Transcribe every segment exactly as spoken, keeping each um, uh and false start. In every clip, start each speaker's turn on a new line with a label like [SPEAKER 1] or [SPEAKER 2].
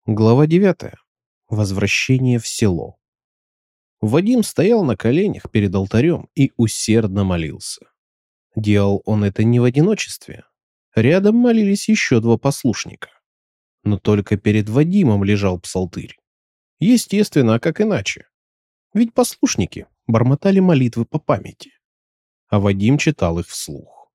[SPEAKER 1] Глава девятая. Возвращение в село. Вадим стоял на коленях перед алтарем и усердно молился. Делал он это не в одиночестве. Рядом молились еще два послушника. Но только перед Вадимом лежал псалтырь. Естественно, а как иначе? Ведь послушники бормотали молитвы по памяти, а Вадим читал их вслух.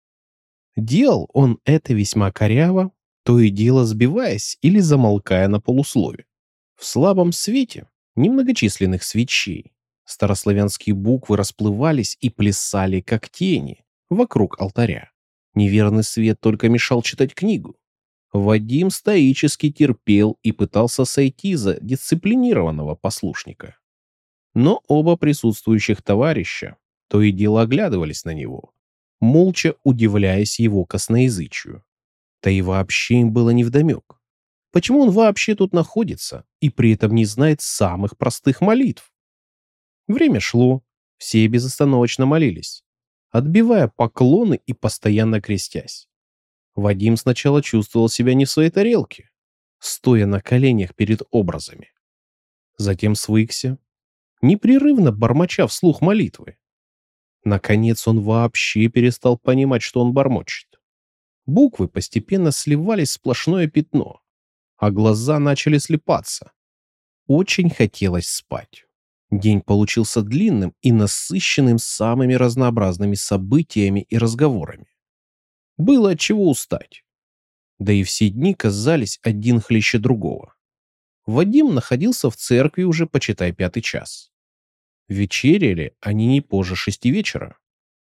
[SPEAKER 1] Делал он это весьма коряво, то и дело сбиваясь или замолкая на полуслове. В слабом свете немногочисленных свечей старославянские буквы расплывались и плясали, как тени, вокруг алтаря. Неверный свет только мешал читать книгу. Вадим стоически терпел и пытался сойти за дисциплинированного послушника. Но оба присутствующих товарища то и дело оглядывались на него, молча удивляясь его косноязычию. Да и вообще им было невдомек. Почему он вообще тут находится и при этом не знает самых простых молитв? Время шло, все безостановочно молились, отбивая поклоны и постоянно крестясь. Вадим сначала чувствовал себя не в своей тарелке, стоя на коленях перед образами. Затем свыкся, непрерывно бормоча вслух молитвы. Наконец он вообще перестал понимать, что он бормочет. Буквы постепенно сливались в сплошное пятно, а глаза начали слепаться. Очень хотелось спать. День получился длинным и насыщенным самыми разнообразными событиями и разговорами. Было от чего устать. Да и все дни казались один хлеще другого. Вадим находился в церкви уже, почитай, пятый час. Вечеряли они не позже шести вечера.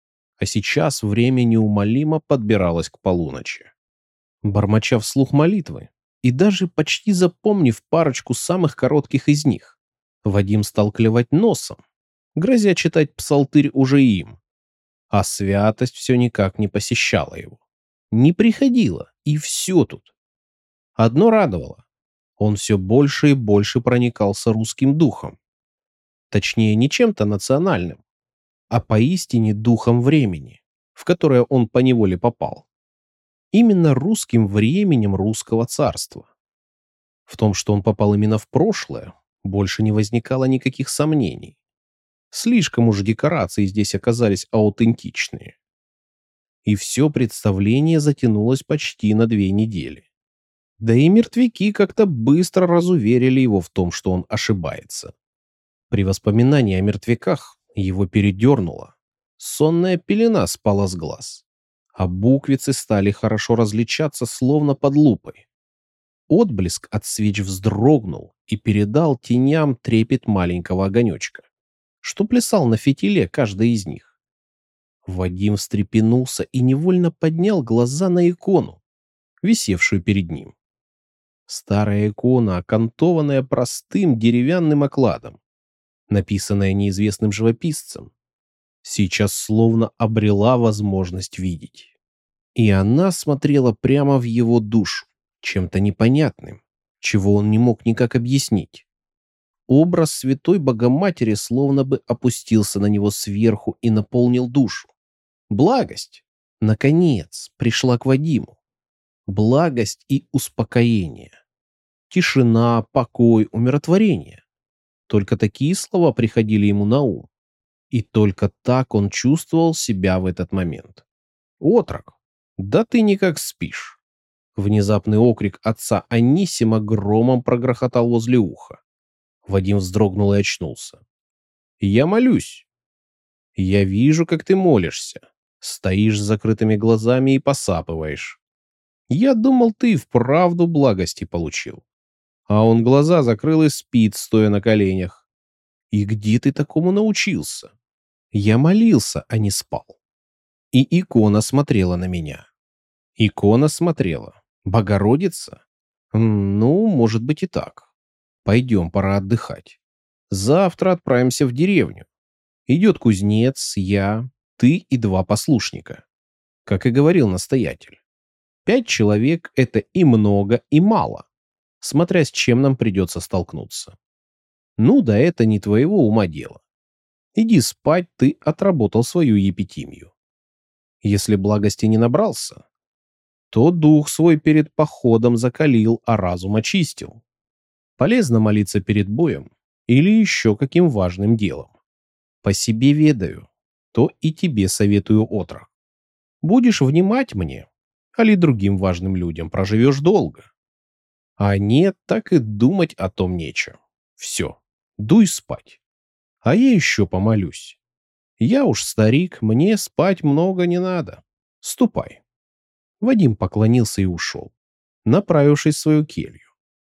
[SPEAKER 1] А сейчас время неумолимо подбиралось к полуночи. Бормоча вслух молитвы, и даже почти запомнив парочку самых коротких из них, Вадим стал клевать носом, грозя читать псалтырь уже им. А святость все никак не посещала его. Не приходила, и все тут. Одно радовало. Он все больше и больше проникался русским духом. Точнее, не чем-то национальным, а поистине духом времени, в которое он поневоле попал. Именно русским временем русского царства. В том, что он попал именно в прошлое, больше не возникало никаких сомнений. Слишком уж декорации здесь оказались аутентичные. И все представление затянулось почти на две недели. Да и мертвяки как-то быстро разуверили его в том, что он ошибается. При воспоминании о мертвяках его передернуло. Сонная пелена спала с глаз, а буквицы стали хорошо различаться, словно под лупой. Отблеск от свеч вздрогнул и передал теням трепет маленького огонечка, что плясал на фитиле каждой из них. Вадим встрепенулся и невольно поднял глаза на икону, висевшую перед ним. Старая икона, окантованная простым деревянным окладом, написанная неизвестным живописцем, сейчас словно обрела возможность видеть. И она смотрела прямо в его душу, чем-то непонятным, чего он не мог никак объяснить. Образ святой Богоматери словно бы опустился на него сверху и наполнил душу. Благость, наконец, пришла к Вадиму. Благость и успокоение. Тишина, покой, умиротворение. Только такие слова приходили ему на ум. И только так он чувствовал себя в этот момент. «Отрок, да ты никак спишь!» Внезапный окрик отца Анисима громом прогрохотал возле уха. Вадим вздрогнул и очнулся. «Я молюсь. Я вижу, как ты молишься. Стоишь с закрытыми глазами и посапываешь. Я думал, ты вправду благости получил. А он глаза закрыл и спит, стоя на коленях. И где ты такому научился? Я молился, а не спал». И икона смотрела на меня. Икона смотрела. Богородица? Ну, может быть и так. Пойдем, пора отдыхать. Завтра отправимся в деревню. Идет кузнец, я, ты и два послушника. Как и говорил настоятель. Пять человек — это и много, и мало, смотря с чем нам придется столкнуться. Ну да это не твоего ума дело. Иди спать, ты отработал свою епитимию. Если благости не набрался, то дух свой перед походом закалил, а разум очистил. Полезно молиться перед боем или еще каким важным делом. По себе ведаю, то и тебе советую, отрок. Будешь внимать мне, али другим важным людям проживешь долго. А нет, так и думать о том нечего. Все, дуй спать. А я еще помолюсь. Я уж старик, мне спать много не надо. Ступай. Вадим поклонился и ушел, направившись в свою келью.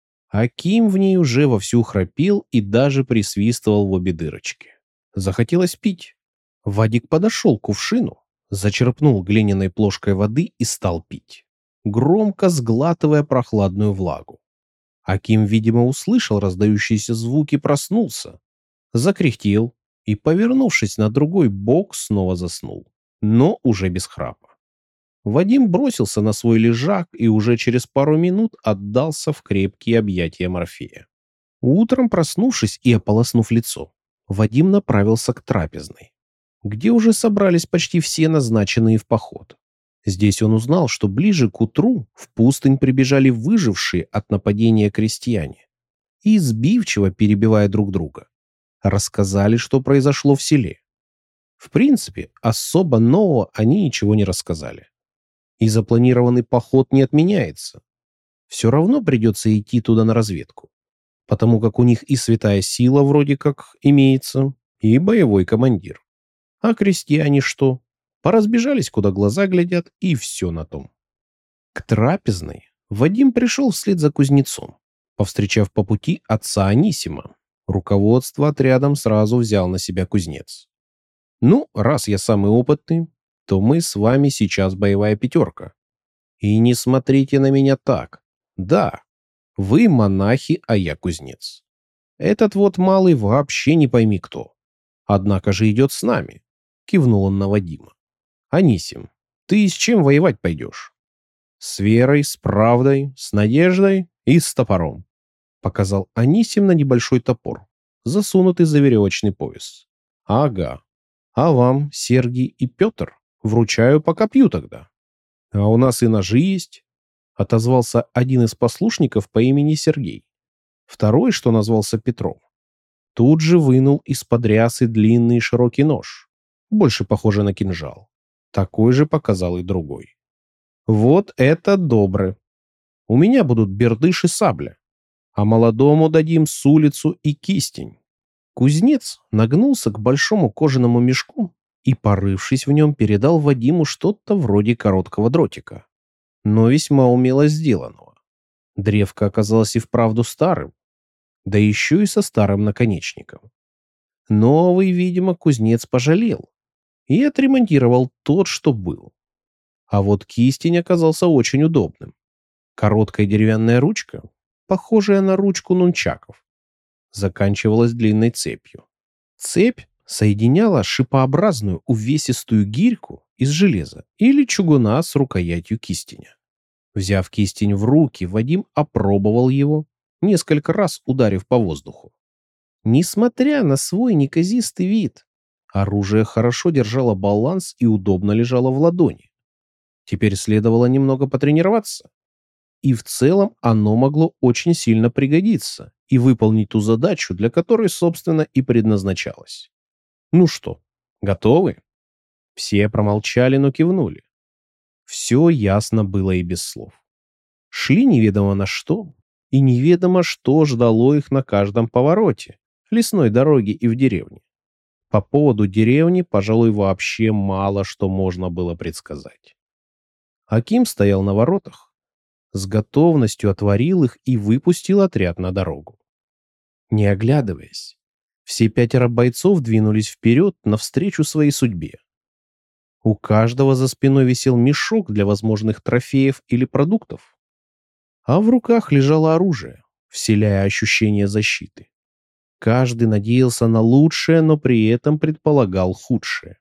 [SPEAKER 1] Аким в ней уже вовсю храпел и даже присвистывал в обе дырочки. Захотелось пить. Вадик подошел к кувшину, зачерпнул глиняной плошкой воды и стал пить, громко сглатывая прохладную влагу. Аким, видимо, услышал раздающиеся звуки, проснулся, закряхтел и, повернувшись на другой бок, снова заснул, но уже без храпа. Вадим бросился на свой лежак и уже через пару минут отдался в крепкие объятия Морфея. Утром, проснувшись и ополоснув лицо, Вадим направился к трапезной, где уже собрались почти все назначенные в поход. Здесь он узнал, что ближе к утру в пустынь прибежали выжившие от нападения крестьяне и, сбивчиво перебивая друг друга, рассказали, что произошло в селе. В принципе, особо нового они ничего не рассказали. И запланированный поход не отменяется. Все равно придется идти туда на разведку, потому как у них и святая сила вроде как имеется, и боевой командир. А крестьяне что? Поразбежались, куда глаза глядят, и все на том. К трапезной Вадим пришел вслед за кузнецом, повстречав по пути отца Анисима. Руководство отрядом сразу взял на себя кузнец. «Ну, раз я самый опытный, то мы с вами сейчас боевая пятерка. И не смотрите на меня так. Да, вы монахи, а я кузнец. Этот вот малый вообще не пойми кто. Однако же идет с нами», — кивнул он на Вадима. «Анисим, ты с чем воевать пойдешь?» «С верой, с правдой, с надеждой и с топором», — показал Анисим на небольшой топор, засунутый за веревочный пояс. «Ага. А вам, Сергий и Петр, вручаю по копью тогда». «А у нас и ножи есть», — отозвался один из послушников по имени Сергей. Второй, что назвался Петром, тут же вынул из-под рясы длинный широкий нож, больше похожий на кинжал. Такой же показал и другой. «Вот это добро. У меня будут бердыш и сабля, а молодому дадим с улицу и кистень». Кузнец нагнулся к большому кожаному мешку и, порывшись в нем, передал Вадиму что-то вроде короткого дротика, но весьма умело сделанного. Древко оказалось и вправду старым, да еще и со старым наконечником. Новый, видимо, кузнец пожалел и отремонтировал тот, что был. А вот кистень оказался очень удобным. Короткая деревянная ручка, похожая на ручку нунчаков, заканчивалась длинной цепью. Цепь соединяла шипообразную увесистую гирьку из железа или чугуна с рукоятью кистеня. Взяв кистень в руки, Вадим опробовал его, несколько раз ударив по воздуху. Несмотря на свой неказистый вид, оружие хорошо держало баланс и удобно лежало в ладони. Теперь следовало немного потренироваться, и в целом оно могло очень сильно пригодиться и выполнить ту задачу, для которой, собственно, и предназначалось. Ну что, готовы? Все промолчали, но кивнули. Все ясно было и без слов. Шли неведомо на что, и неведомо что ждало их на каждом повороте лесной дороги и в деревне. По поводу деревни, пожалуй, вообще мало что можно было предсказать. Аким стоял на воротах, с готовностью отворил их и выпустил отряд на дорогу. Не оглядываясь, все пятеро бойцов двинулись вперед навстречу своей судьбе. У каждого за спиной висел мешок для возможных трофеев или продуктов, а в руках лежало оружие, вселяя ощущение защиты. Каждый надеялся на лучшее, но при этом предполагал худшее.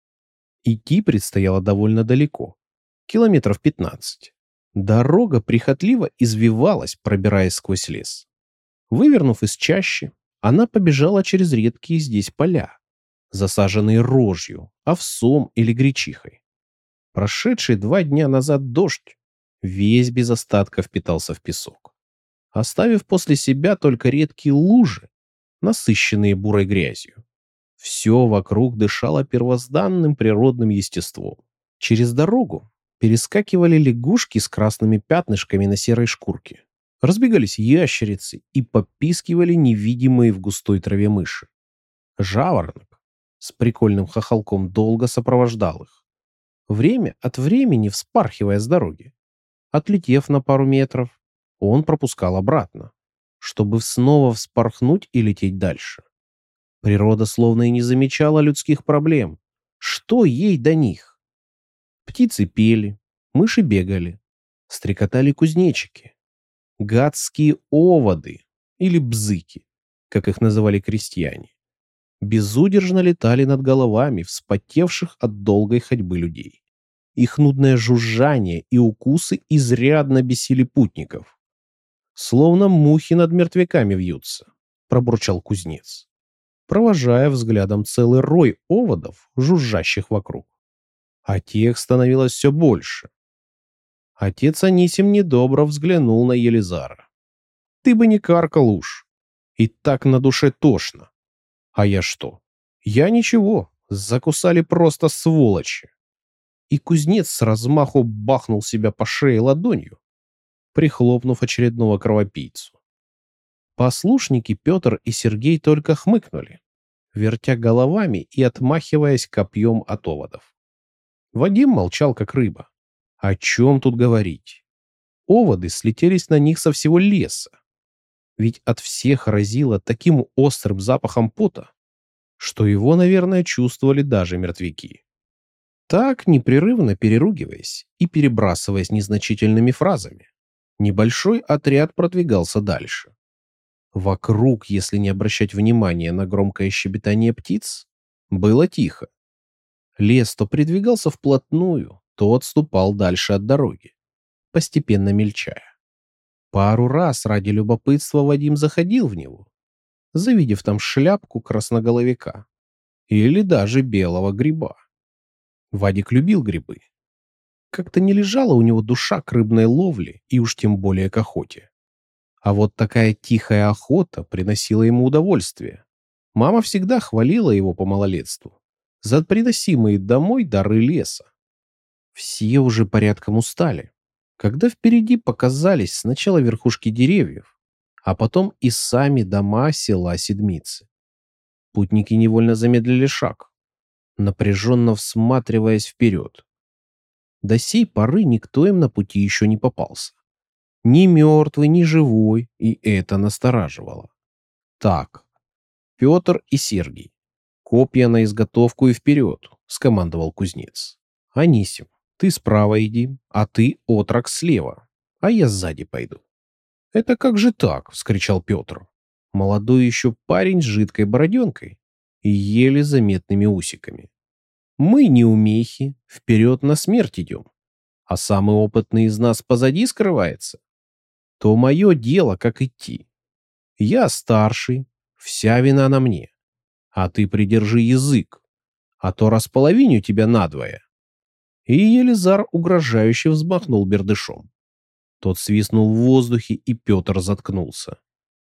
[SPEAKER 1] Идти предстояло довольно далеко, километров пятнадцать. Дорога прихотливо извивалась, пробираясь сквозь лес. Вывернув из чащи, она побежала через редкие здесь поля, засаженные рожью, овсом или гречихой. Прошедший два дня назад дождь весь без остатка впитался в песок. оставив после себя только редкие лужи, насыщенные бурой грязью. Все вокруг дышало первозданным природным естеством. Через дорогу перескакивали лягушки с красными пятнышками на серой шкурке. Разбегались ящерицы и попискивали невидимые в густой траве мыши. Жаворонок с прикольным хохолком долго сопровождал их, время от времени вспархивая с дороги. Отлетев на пару метров, он пропускал обратно, чтобы снова вспорхнуть и лететь дальше. Природа словно и не замечала людских проблем. Что ей до них? Птицы пели, мыши бегали, стрекотали кузнечики. Гадские оводы, или бзыки, как их называли крестьяне, безудержно летали над головами вспотевших от долгой ходьбы людей. Их нудное жужжание и укусы изрядно бесили путников. «Словно мухи над мертвяками вьются», — пробурчал кузнец, провожая взглядом целый рой оводов, жужжащих вокруг. А тех становилось все больше. Отец Анисим недобро взглянул на Елизара. «Ты бы не каркал уж. И так на душе тошно. А я что? Я ничего, закусали просто сволочи». И кузнец с размаху бахнул себя по шее ладонью, прихлопнув очередного кровопийцу. Послушники Петр и Сергей только хмыкнули, вертя головами и отмахиваясь копьем от оводов. Вадим молчал, как рыба. О чем тут говорить? Оводы слетелись на них со всего леса. Ведь от всех разило таким острым запахом пота, что его, наверное, чувствовали даже мертвяки. Так, непрерывно переругиваясь и перебрасываясь незначительными фразами, небольшой отряд продвигался дальше. Вокруг, если не обращать внимания на громкое щебетание птиц, было тихо. Лес то придвигался вплотную, то отступал дальше от дороги, постепенно мельчая. Пару раз ради любопытства Вадим заходил в него, завидев там шляпку красноголовика или даже белого гриба. Вадик любил грибы. Как-то не лежала у него душа к рыбной ловле и уж тем более к охоте. А вот такая тихая охота приносила ему удовольствие. Мама всегда хвалила его по малолетству за приносимые домой дары леса. Все уже порядком устали, когда впереди показались сначала верхушки деревьев, а потом и сами дома села Седмицы. Путники невольно замедлили шаг, напряженно всматриваясь вперед. До сей поры никто им на пути еще не попался. Ни мертвый, ни живой, и это настораживало. «Так, Петр и Сергий, копья на изготовку и вперед», — скомандовал кузнец. «Анисим, ты справа иди, а ты, отрок, слева, а я сзади пойду». «Это как же так?» — вскричал Петр. Молодой еще парень с жидкой бороденкой и еле заметными усиками. «Мы, неумехи, вперед на смерть идем, а самый опытный из нас позади скрывается. То мое дело, как идти. Я старший, вся вина на мне, а ты придержи язык, а то располовиню тебя надвое». И Елизар угрожающе взмахнул бердышом. Тот свистнул в воздухе, и Петр заткнулся.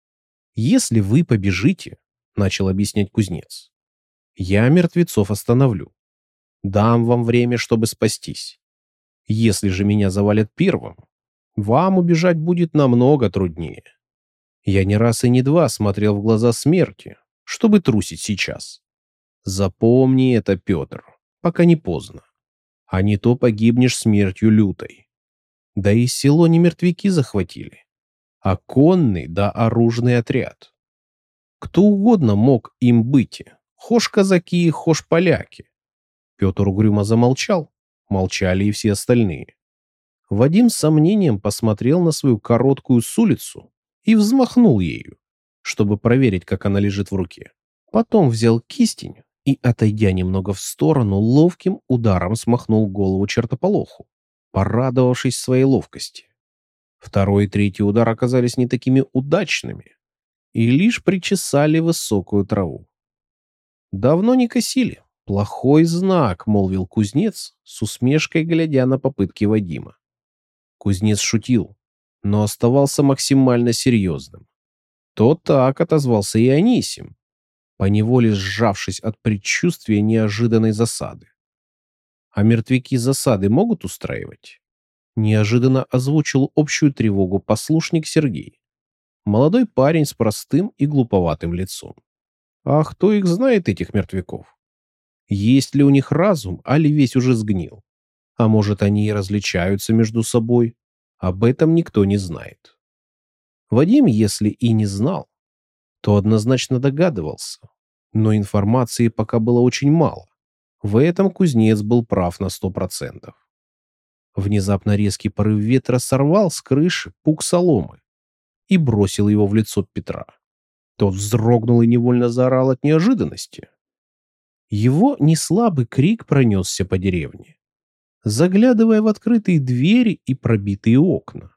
[SPEAKER 1] «Если вы побежите, — начал объяснять кузнец, — я мертвецов остановлю. Дам вам время, чтобы спастись. Если же меня завалят первым, вам убежать будет намного труднее. Я не раз и не два смотрел в глаза смерти, чтобы трусить сейчас. Запомни это, Петр, пока не поздно. А не то погибнешь смертью лютой. Да и село не мертвяки захватили, а конный да оружный отряд. Кто угодно мог им быть, хошь казаки, хошь поляки». Петр угрюмо замолчал, молчали и все остальные. Вадим с сомнением посмотрел на свою короткую сулицу и взмахнул ею, чтобы проверить, как она лежит в руке. Потом взял кистень и, отойдя немного в сторону, ловким ударом смахнул голову чертополоху, порадовавшись своей ловкости. Второй и третий удар оказались не такими удачными и лишь причесали высокую траву. «Давно не косили. Плохой знак», — молвил кузнец, с усмешкой глядя на попытки Вадима. Кузнец шутил. но оставался максимально серьезным. То так отозвался и Анисим, поневоле сжавшись от предчувствия неожиданной засады. А мертвяки засады могут устраивать? Неожиданно озвучил общую тревогу послушник Сергей. Молодой парень с простым и глуповатым лицом. А кто их знает, этих мертвяков? Есть ли у них разум, али весь уже сгнил? А может, они и различаются между собой? Об этом никто не знает. Вадим, если и не знал, то однозначно догадывался. Но информации пока было очень мало. В этом кузнец был прав на сто процентов. Внезапно резкий порыв ветра сорвал с крыши пук соломы и бросил его в лицо Петра. Тот вздрогнул и невольно заорал от неожиданности. Его неслабый крик пронесся по деревне, заглядывая в открытые двери и пробитые окна.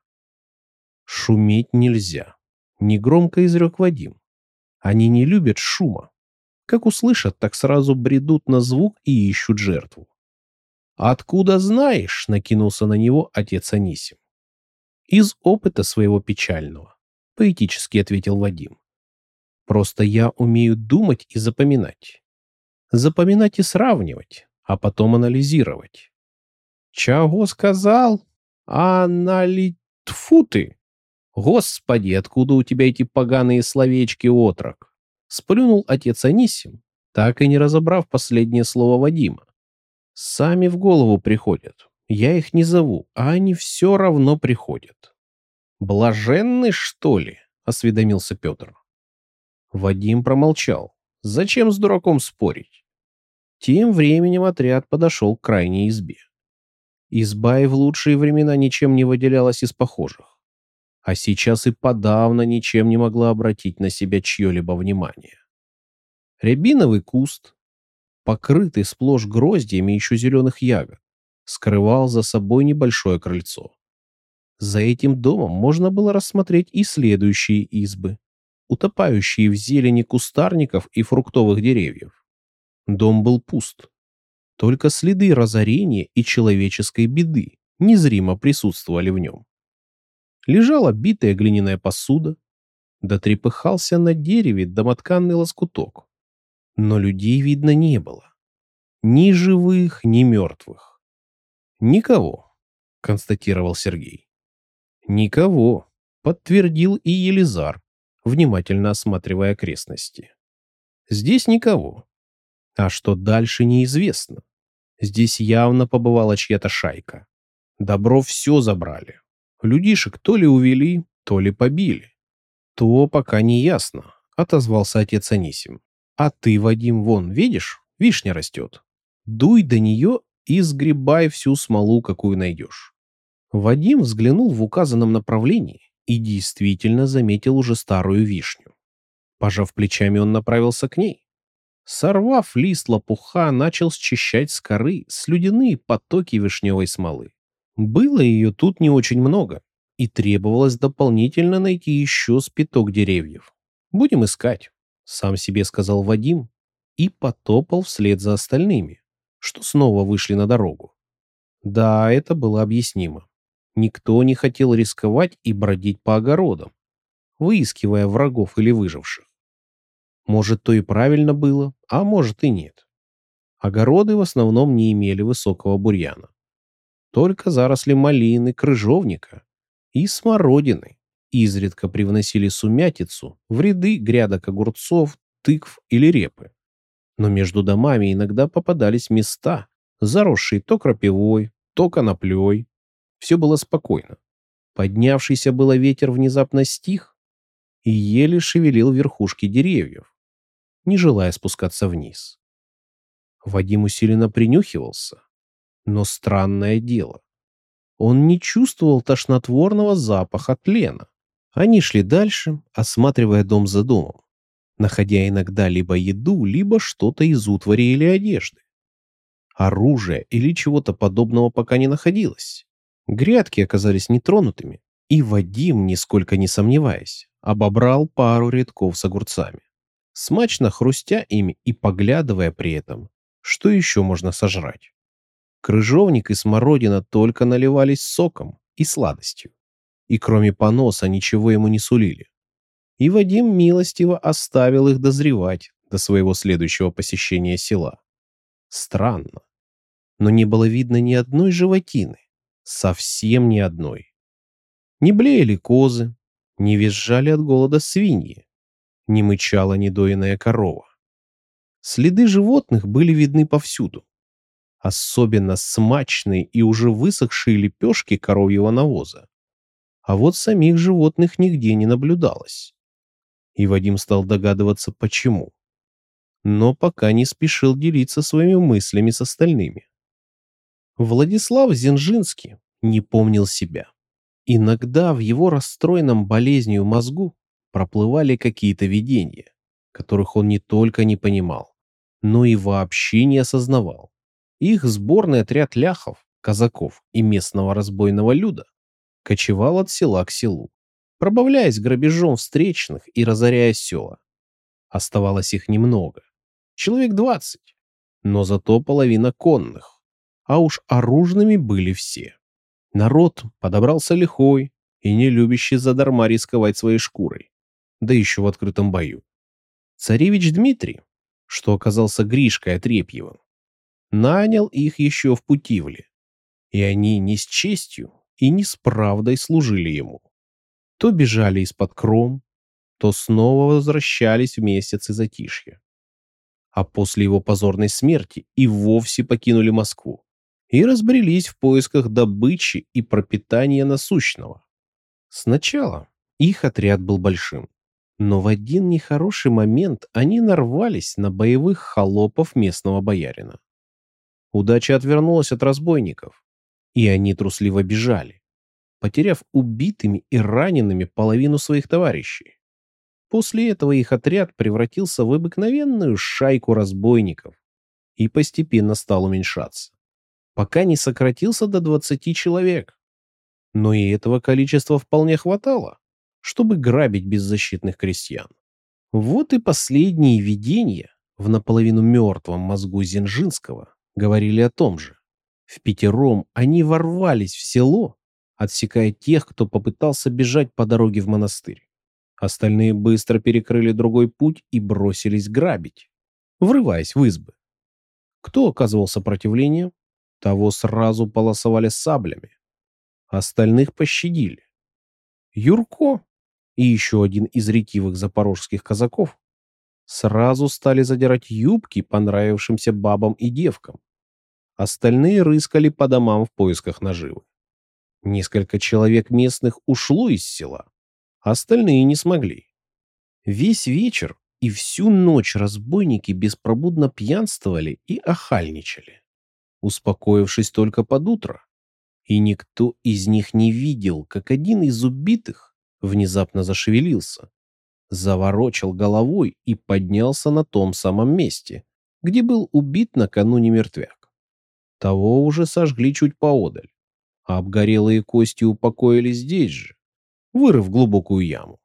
[SPEAKER 1] «Шуметь нельзя», — негромко изрек Вадим. «Они не любят шума. Как услышат, так сразу бредут на звук и ищут жертву». «Откуда знаешь?» — накинулся на него отец Анисим. «Из опыта своего печального», — поэтически ответил Вадим. «Просто я умею думать и запоминать. Запоминать и сравнивать, а потом анализировать». «Чего сказал? Анали... Тьфу ты! Господи, откуда у тебя эти поганые словечки, отрок?» Сплюнул отец Анисим, так и не разобрав последнее слово Вадима. «Сами в голову приходят. Я их не зову, а они все равно приходят». «Блаженный, что ли?» — осведомился Петр. Вадим промолчал. Зачем с дураком спорить? Тем временем отряд подошел к крайней избе. Изба и в лучшие времена ничем не выделялась из похожих, а сейчас и подавно ничем не могла обратить на себя чье-либо внимание. Рябиновый куст, покрытый сплошь гроздьями еще зеленых ягод, скрывал за собой небольшое крыльцо. За этим домом можно было рассмотреть и следующие избы, утопающие в зелени кустарников и фруктовых деревьев. Дом был пуст. Только следы разорения и человеческой беды незримо присутствовали в нем. Лежала битая глиняная посуда, да трепыхался на дереве домотканный лоскуток. Но людей видно не было. Ни живых, ни мертвых. «Никого», — констатировал Сергей. «Никого», — подтвердил и Елизар, внимательно осматривая окрестности. «Здесь никого. А что дальше, неизвестно. Здесь явно побывала чья-то шайка. Добро все забрали. Людишек то ли увели, то ли побили. То пока не ясно», — отозвался отец Анисим. «А ты, Вадим, вон, видишь, вишня растет. Дуй до нее и сгребай всю смолу, какую найдешь». Вадим взглянул в указанном направлении и действительно заметил уже старую вишню. Пожав плечами, он направился к ней. Сорвав лист лопуха, начал счищать с коры слюдяные потоки вишневой смолы. Было ее тут не очень много, и требовалось дополнительно найти еще спиток деревьев. «Будем искать», — сам себе сказал Вадим и потопал вслед за остальными, что снова вышли на дорогу. Да, это было объяснимо. Никто не хотел рисковать и бродить по огородам, выискивая врагов или выживших. Может, то и правильно было, а может и нет. Огороды в основном не имели высокого бурьяна. Только заросли малины, крыжовника и смородины изредка привносили сумятицу в ряды грядок огурцов, тыкв или репы. Но между домами иногда попадались места, заросшие то крапивой, то коноплей. Все было спокойно. Поднявшийся было ветер внезапно стих и еле шевелил верхушки деревьев, не желая спускаться вниз. Вадим усиленно принюхивался, но странное дело. Он не чувствовал тошнотворного запаха тлена. Они шли дальше, осматривая дом за домом, находя иногда либо еду, либо что-то из утвари или одежды. Оружия или чего-то подобного пока не находилось. Грядки оказались нетронутыми, и Вадим, нисколько не сомневаясь, обобрал пару рядков с огурцами, смачно хрустя ими и поглядывая при этом, что еще можно сожрать. Крыжовник и смородина только наливались соком и сладостью. и кроме поноса ничего ему не сулили. И Вадим милостиво оставил их дозревать до своего следующего посещения села. Странно, но не было видно ни одной животины, совсем ни одной. Не блеяли козы, не визжали от голода свиньи, не мычала недоенная корова. Следы животных были видны повсюду, особенно смачные и уже высохшие лепешки коровьего навоза. А вот самих животных нигде не наблюдалось. И Вадим стал догадываться, почему. Но пока не спешил делиться своими мыслями с остальными. Владислав Зинжинский не помнил себя. Иногда в его расстроенном болезнью мозгу проплывали какие-то видения, которых он не только не понимал, но и вообще не осознавал. Их сборный отряд ляхов, казаков и местного разбойного люда кочевал от села к селу, пробавляясь грабежом встречных и разоряя села. Оставалось их немного, человек двадцать, но зато половина конных, а уж оружными были все. Народ подобрался лихой и не любящий задарма рисковать своей шкурой, да еще в открытом бою. Царевич Дмитрий, что оказался Гришкой Отрепьевым, нанял их еще в Путивле, и они не с честью и не с правдой служили ему. То бежали из-под кром, то снова возвращались в месяцы затишья. А после его позорной смерти и вовсе покинули Москву и разбрелись в поисках добычи и пропитания насущного. Сначала их отряд был большим, но в один нехороший момент они нарвались на боевых холопов местного боярина. Удача отвернулась от разбойников, и они трусливо бежали, потеряв убитыми и ранеными половину своих товарищей. После этого их отряд превратился в обыкновенную шайку разбойников и постепенно стал уменьшаться, пока не сократился до двадцати человек. Но и этого количества вполне хватало, чтобы грабить беззащитных крестьян. Вот и последние видения в наполовину мертвом мозгу Зинжинского говорили о том же. Впятером они ворвались в село, отсекая тех, кто попытался бежать по дороге в монастырь. Остальные быстро перекрыли другой путь и бросились грабить, врываясь в избы. Кто оказывал сопротивление, того сразу полосовали саблями. Остальных пощадили. Юрко и еще один из ретивых запорожских казаков сразу стали задирать юбки понравившимся бабам и девкам. Остальные рыскали по домам в поисках наживы. Несколько человек местных ушло из села, остальные не смогли. Весь вечер и всю ночь разбойники беспробудно пьянствовали и охальничали, успокоившись только под утро. И никто из них не видел, как один из убитых внезапно зашевелился, заворочил головой и поднялся на том самом месте, где был убит накануне мертвяк. Того уже сожгли чуть поодаль, а обгорелые кости упокоили здесь же, вырыв глубокую яму.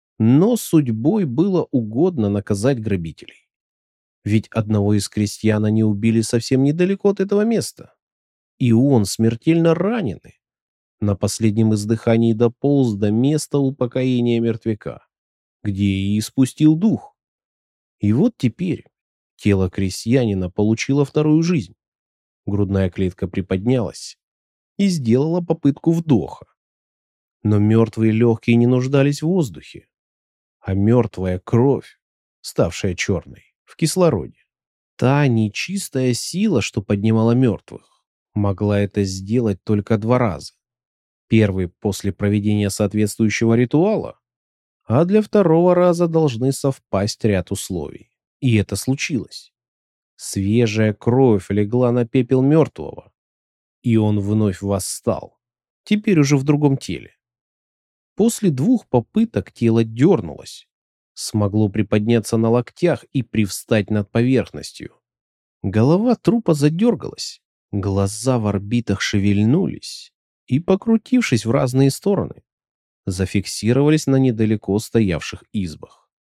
[SPEAKER 1] Но судьбой было угодно наказать грабителей. Ведь одного из крестьян они убили совсем недалеко от этого места. И он, смертельно раненый, на последнем издыхании дополз до места упокоения мертвяка, где и испустил дух. И вот теперь тело крестьянина получило вторую жизнь. Грудная клетка приподнялась и сделала попытку вдоха. Но мертвые легкие не нуждались в воздухе, а мертвая кровь, ставшая черной, в кислороде. Та нечистая сила, что поднимала мертвых, могла это сделать только два раза. Первый после проведения соответствующего ритуала, а для второго раза должны совпасть ряд условий. И это случилось. Свежая кровь легла на пепел мертвого, и он вновь восстал, теперь уже в другом теле. После двух попыток тело дернулось, смогло приподняться на локтях и привстать над поверхностью. Голова трупа задергалась, глаза в орбитах шевельнулись и, покрутившись в разные стороны, зафиксировались на недалеко стоявших избах.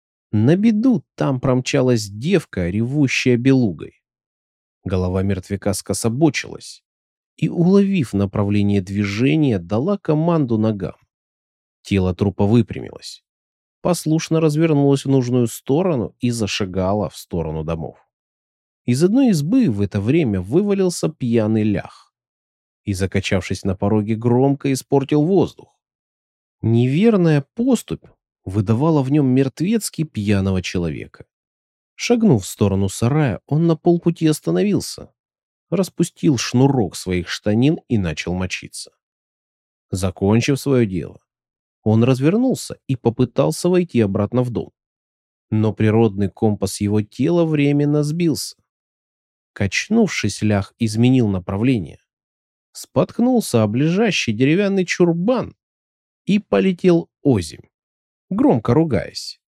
[SPEAKER 1] На беду там промчалась девка, ревущая белугой. Голова мертвяка скособочилась и, уловив направление движения, дала команду ногам. Тело трупа выпрямилось, послушно развернулось в нужную сторону и зашагало в сторону домов. Из одной избы в это время вывалился пьяный лях и, закачавшись на пороге, громко испортил воздух. Неверная поступь выдавала в нем мертвецки пьяного человека. Шагнув в сторону сарая, он на полпути остановился, распустил шнурок своих штанин и начал мочиться. Закончив свое дело, он развернулся и попытался войти обратно в дом. Но природный компас его тела временно сбился. Качнувшись, лях изменил направление, споткнулся об лежащий деревянный чурбан и полетел озимь, громко ругаясь.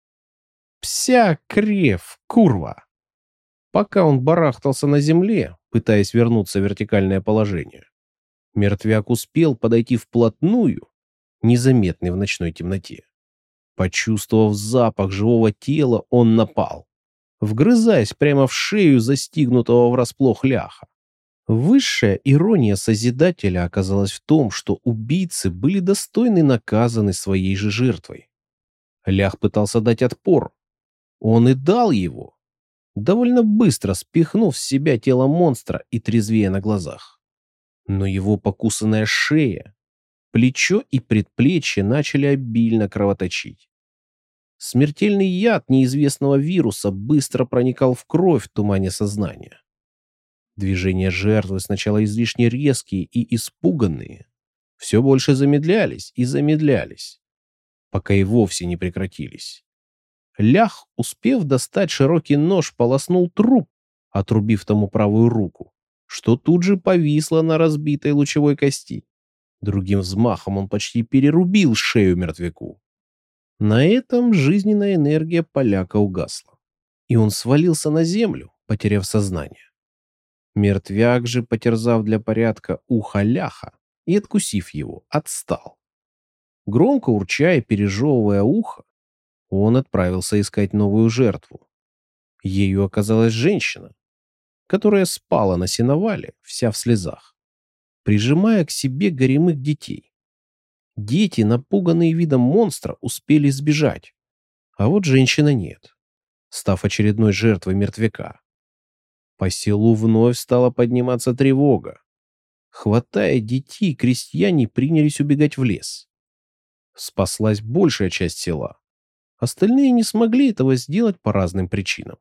[SPEAKER 1] «Пся, крев, курва!» Пока он барахтался на земле, пытаясь вернуться в вертикальное положение, мертвяк успел подойти вплотную, незаметный в ночной темноте. Почувствовав запах живого тела, он напал, вгрызаясь прямо в шею застигнутого врасплох ляха. Высшая ирония Созидателя оказалась в том, что убийцы были достойны наказаны своей же жертвой. Лях пытался дать отпор. Он и дал его, довольно быстро спихнув с себя тело монстра и трезвея на глазах. Но его покусанная шея, плечо и предплечье начали обильно кровоточить. Смертельный яд неизвестного вируса быстро проникал в кровь в тумане сознания. Движения жертвы, сначала излишне резкие и испуганные, все больше замедлялись и замедлялись, пока и вовсе не прекратились. Лях, успев достать широкий нож, полоснул труп, отрубив тому правую руку, что тут же повисло на разбитой лучевой кости. Другим взмахом он почти перерубил шею мертвяку. На этом жизненная энергия поляка угасла, и он свалился на землю, потеряв сознание. Мертвяк же, потерзав для порядка ухо ляха и откусив его, отстал. Громко урча и пережевывая ухо, он отправился искать новую жертву. Ею оказалась женщина, которая спала на сеновале, вся в слезах, прижимая к себе горемык детей. Дети, напуганные видом монстра, успели сбежать, а вот женщина нет, став очередной жертвой мертвяка. По селу вновь стала подниматься тревога. Хватая детей, крестьяне принялись убегать в лес. Спаслась большая часть села. Остальные не смогли этого сделать по разным причинам.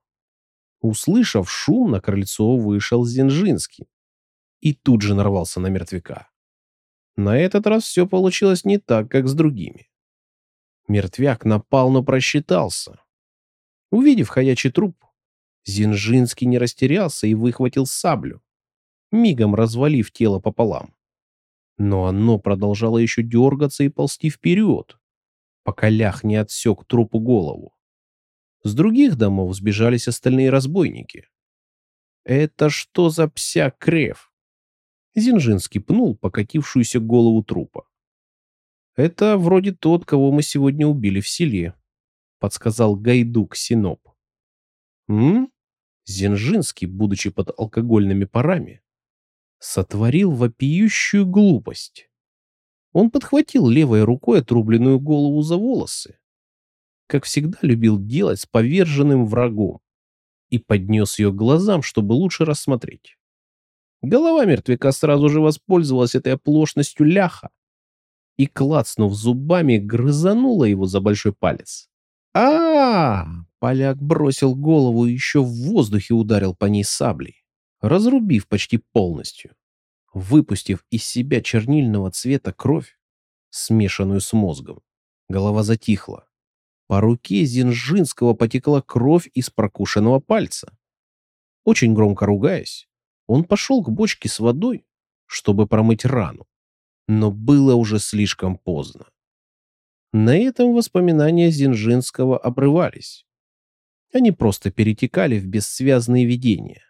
[SPEAKER 1] Услышав шум, на крыльцо вышел Зинжинский и тут же нарвался на мертвяка. На этот раз все получилось не так, как с другими. Мертвяк напал, но просчитался. Увидев ходячий труп, Зинжинский не растерялся и выхватил саблю, мигом развалив тело пополам. Но оно продолжало еще дергаться и ползти вперед, пока лях не отсек трупу голову. С других домов сбежались остальные разбойники. «Это что за пся-крев?» Зинжинский пнул покатившуюся голову трупа. «Это вроде тот, кого мы сегодня убили в селе», — подсказал Гайдук Синоп. «М?» Зинжинский, будучи под алкогольными парами, сотворил вопиющую глупость. Он подхватил левой рукой отрубленную голову за волосы, как всегда любил делать с поверженным врагом, и поднес ее к глазам, чтобы лучше рассмотреть. Голова мертвяка сразу же воспользовалась этой оплошностью ляха и, клацнув зубами, грызанула его за большой палец. а, -а, -а Поляк бросил голову и еще в воздухе ударил по ней саблей, разрубив почти полностью. Выпустив из себя чернильного цвета кровь, смешанную с мозгом, голова затихла. По руке Зинжинского потекла кровь из прокушенного пальца. Очень громко ругаясь, он пошел к бочке с водой, чтобы промыть рану, но было уже слишком поздно. На этом воспоминания Зинжинского обрывались. Они просто перетекали в бессвязные видения.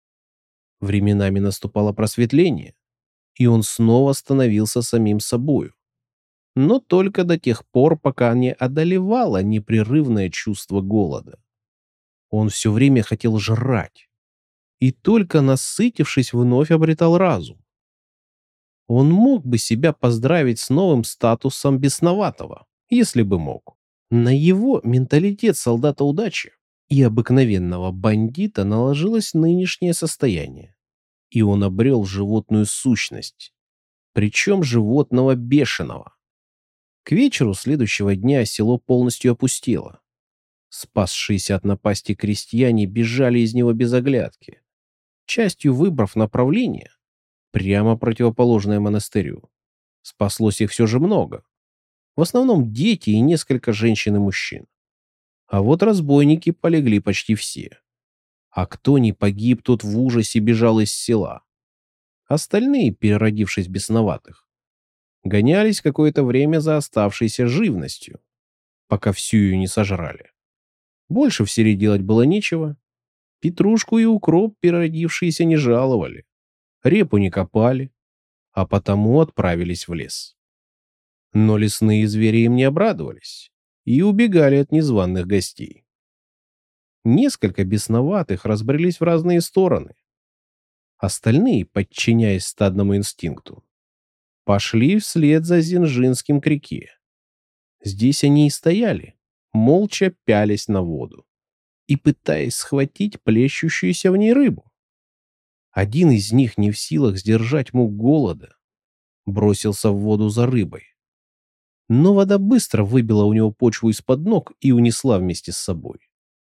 [SPEAKER 1] Временами наступало просветление, и он снова становился самим собою. Но только до тех пор, пока не одолевало непрерывное чувство голода. Он все время хотел жрать, и только насытившись, вновь обретал разум. Он мог бы себя поздравить с новым статусом бесноватого. если бы мог. На его менталитет солдата удачи и обыкновенного бандита наложилось нынешнее состояние, и он обрел животную сущность, причем животного бешеного. К вечеру следующего дня село полностью опустело. Спасшиеся от напасти крестьяне бежали из него без оглядки, частью выбрав направление, прямо противоположное монастырю. Спаслось их все же много. В основном дети и несколько женщин и мужчин. А вот разбойники полегли почти все. А кто не погиб, тот в ужасе бежал из села. Остальные, переродившись бесноватых, гонялись какое-то время за оставшейся живностью, пока всю ее не сожрали. Больше в селе делать было нечего. Петрушку и укроп переродившиеся не жаловали, репу не копали, а потому отправились в лес. Но лесные звери им не обрадовались и убегали от незваных гостей. Несколько бесноватых разбрелись в разные стороны. Остальные, подчиняясь стадному инстинкту, пошли вслед за Зинжинским к реке. Здесь они и стояли, молча пялись на воду и пытаясь схватить плещущуюся в ней рыбу. Один из них, не в силах сдержать мук голода, бросился в воду за рыбой. Но вода быстро выбила у него почву из-под ног и унесла вместе с собой.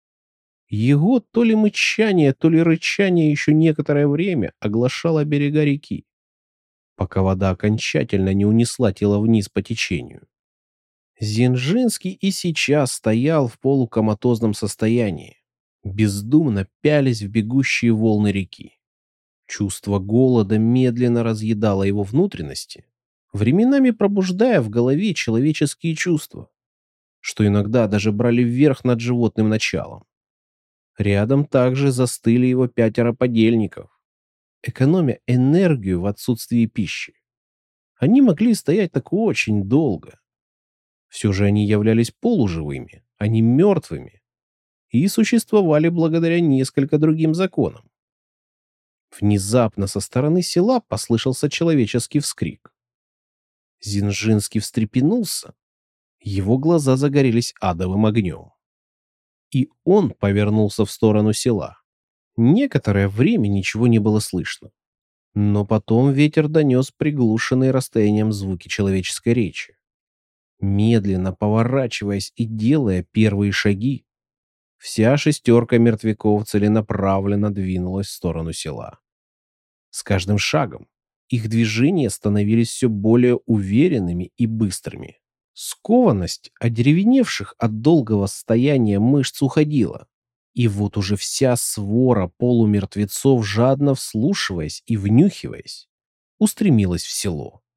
[SPEAKER 1] Его то ли мычание, то ли рычание еще некоторое время оглашало берега реки, пока вода окончательно не унесла тело вниз по течению. Зинжинский и сейчас стоял в полукоматозном состоянии, бездумно пялясь в бегущие волны реки. Чувство голода медленно разъедало его внутренности, временами пробуждая в голове человеческие чувства, что иногда даже брали вверх над животным началом. Рядом также застыли его пятеро подельников, экономя энергию в отсутствии пищи. Они могли стоять так очень долго. Все же они являлись полуживыми, а не мертвыми, и существовали благодаря несколько другим законам. Внезапно со стороны села послышался человеческий вскрик. Зинжинский встрепенулся, его глаза загорелись адовым огнем. И он повернулся в сторону села. Некоторое время ничего не было слышно, но потом ветер донес приглушенные расстоянием звуки человеческой речи. Медленно поворачиваясь и делая первые шаги, вся шестерка мертвяков целенаправленно двинулась в сторону села. С каждым шагом их движения становились все более уверенными и быстрыми. Скованность одеревеневших от долгого стояния мышц уходила, и вот уже вся свора полумертвецов, жадно вслушиваясь и внюхиваясь, устремилась в село.